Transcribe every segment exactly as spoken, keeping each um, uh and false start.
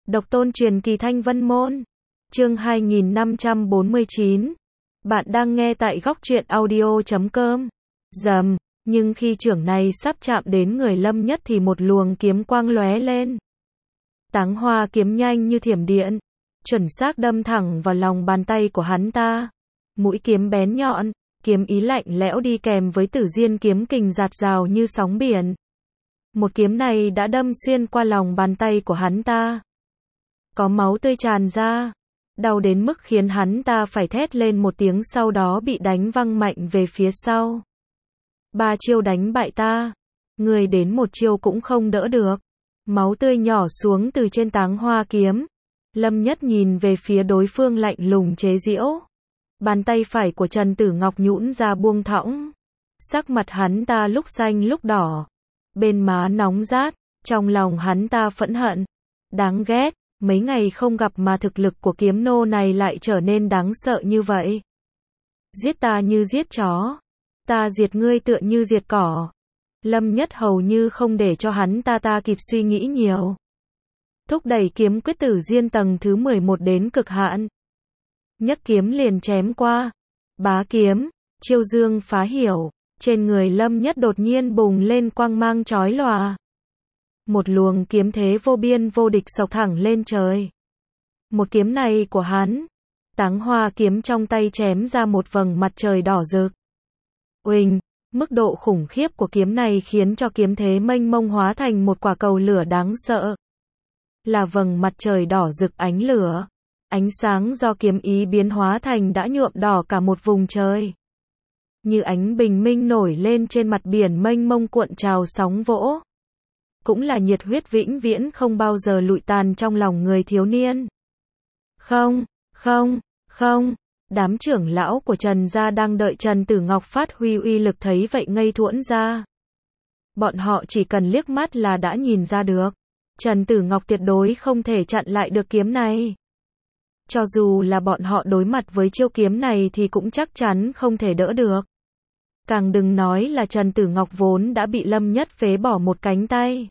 Độc tôn truyền kỳ Thanh Vân Môn. Chương hai nghìn năm trăm bốn mươi chín. Bạn đang nghe tại góc truyện audio chấm com. Rầm, nhưng khi chưởng này sắp chạm đến người Lâm Nhất thì một luồng kiếm quang lóe lên. Táng Hoa kiếm nhanh như thiểm điện, chuẩn xác đâm thẳng vào lòng bàn tay của hắn ta. Mũi kiếm bén nhọn, kiếm ý lạnh lẽo đi kèm với Tử Diên kiếm kình dạt dào như sóng biển. Một kiếm này đã đâm xuyên qua lòng bàn tay của hắn ta. Có máu tươi tràn ra, đau đến mức khiến hắn ta phải thét lên một tiếng, sau đó bị đánh văng mạnh về phía sau. Ba chiêu đánh bại ta, người đến một chiêu cũng không đỡ được. Máu tươi nhỏ xuống từ trên Táng Hoa kiếm. Lâm Nhất nhìn về phía đối phương lạnh lùng chế giễu. Bàn tay phải của Trần Tử Ngọc nhũn ra buông thõng. Sắc mặt hắn ta lúc xanh lúc đỏ, bên má nóng rát, trong lòng hắn ta phẫn hận. Đáng ghét, mấy ngày không gặp mà thực lực của kiếm nô này lại trở nên đáng sợ như vậy. Giết ta như giết chó, ta diệt ngươi tựa như diệt cỏ. Lâm Nhất hầu như không để cho hắn ta ta kịp suy nghĩ nhiều. Thúc đẩy kiếm quyết Tử Diên tầng thứ mười một đến cực hạn. Nhấc kiếm liền chém qua. Bá kiếm, chiêu dương phá hiểu, trên người Lâm Nhất đột nhiên bùng lên quang mang chói lòa. Một luồng kiếm thế vô biên vô địch xộc thẳng lên trời. Một kiếm này của hắn, Táng Hoa kiếm trong tay chém ra một vầng mặt trời đỏ rực. Uỳnh, mức độ khủng khiếp của kiếm này khiến cho kiếm thế mênh mông hóa thành một quả cầu lửa đáng sợ. Là vầng mặt trời đỏ rực ánh lửa. Ánh sáng do kiếm ý biến hóa thành đã nhuộm đỏ cả một vùng trời. Như ánh bình minh nổi lên trên mặt biển mênh mông cuộn trào sóng vỗ. Cũng là nhiệt huyết vĩnh viễn không bao giờ lụi tàn trong lòng người thiếu niên. Không, không, không, đám trưởng lão của Trần gia đang đợi Trần Tử Ngọc phát huy uy lực thấy vậy ngây thuẫn ra. Bọn họ chỉ cần liếc mắt là đã nhìn ra được. Trần Tử Ngọc tuyệt đối không thể chặn lại được kiếm này. Cho dù là bọn họ đối mặt với chiêu kiếm này thì cũng chắc chắn không thể đỡ được. Càng đừng nói là Trần Tử Ngọc vốn đã bị Lâm Nhất phế bỏ một cánh tay.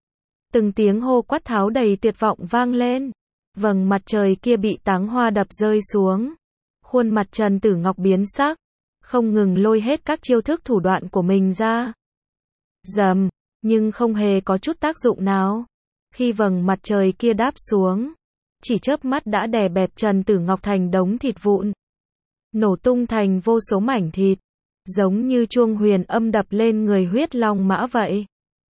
Từng tiếng hô quát tháo đầy tuyệt vọng vang lên. Vầng mặt trời kia bị Táng Hoa đập rơi xuống. Khuôn mặt Trần Tử Ngọc biến sắc, không ngừng lôi hết các chiêu thức thủ đoạn của mình ra. Rầm, nhưng không hề có chút tác dụng nào. Khi vầng mặt trời kia đáp xuống, chỉ chớp mắt đã đè bẹp Trần Tử Ngọc thành đống thịt vụn. Nổ tung thành vô số mảnh thịt, giống như chuông huyền âm đập lên người huyết long mã vậy.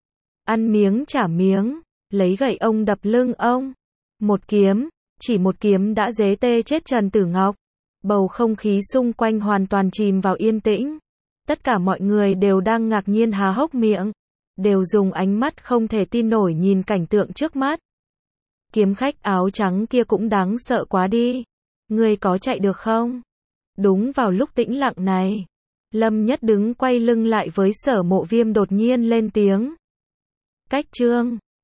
Ăn miếng trả miếng, lấy gậy ông đập lưng ông. Một kiếm, chỉ một kiếm đã dế tê chết Trần Tử Ngọc. Bầu không khí xung quanh hoàn toàn chìm vào yên tĩnh. Tất cả mọi người đều đang ngạc nhiên há hốc miệng, đều dùng ánh mắt không thể tin nổi nhìn cảnh tượng trước mắt. Kiếm khách áo trắng kia cũng đáng sợ quá đi. Ngươi có chạy được không? Đúng vào lúc tĩnh lặng này, Lâm Nhất đứng quay lưng lại với Sở Mộ Viêm đột nhiên lên tiếng. Cách chương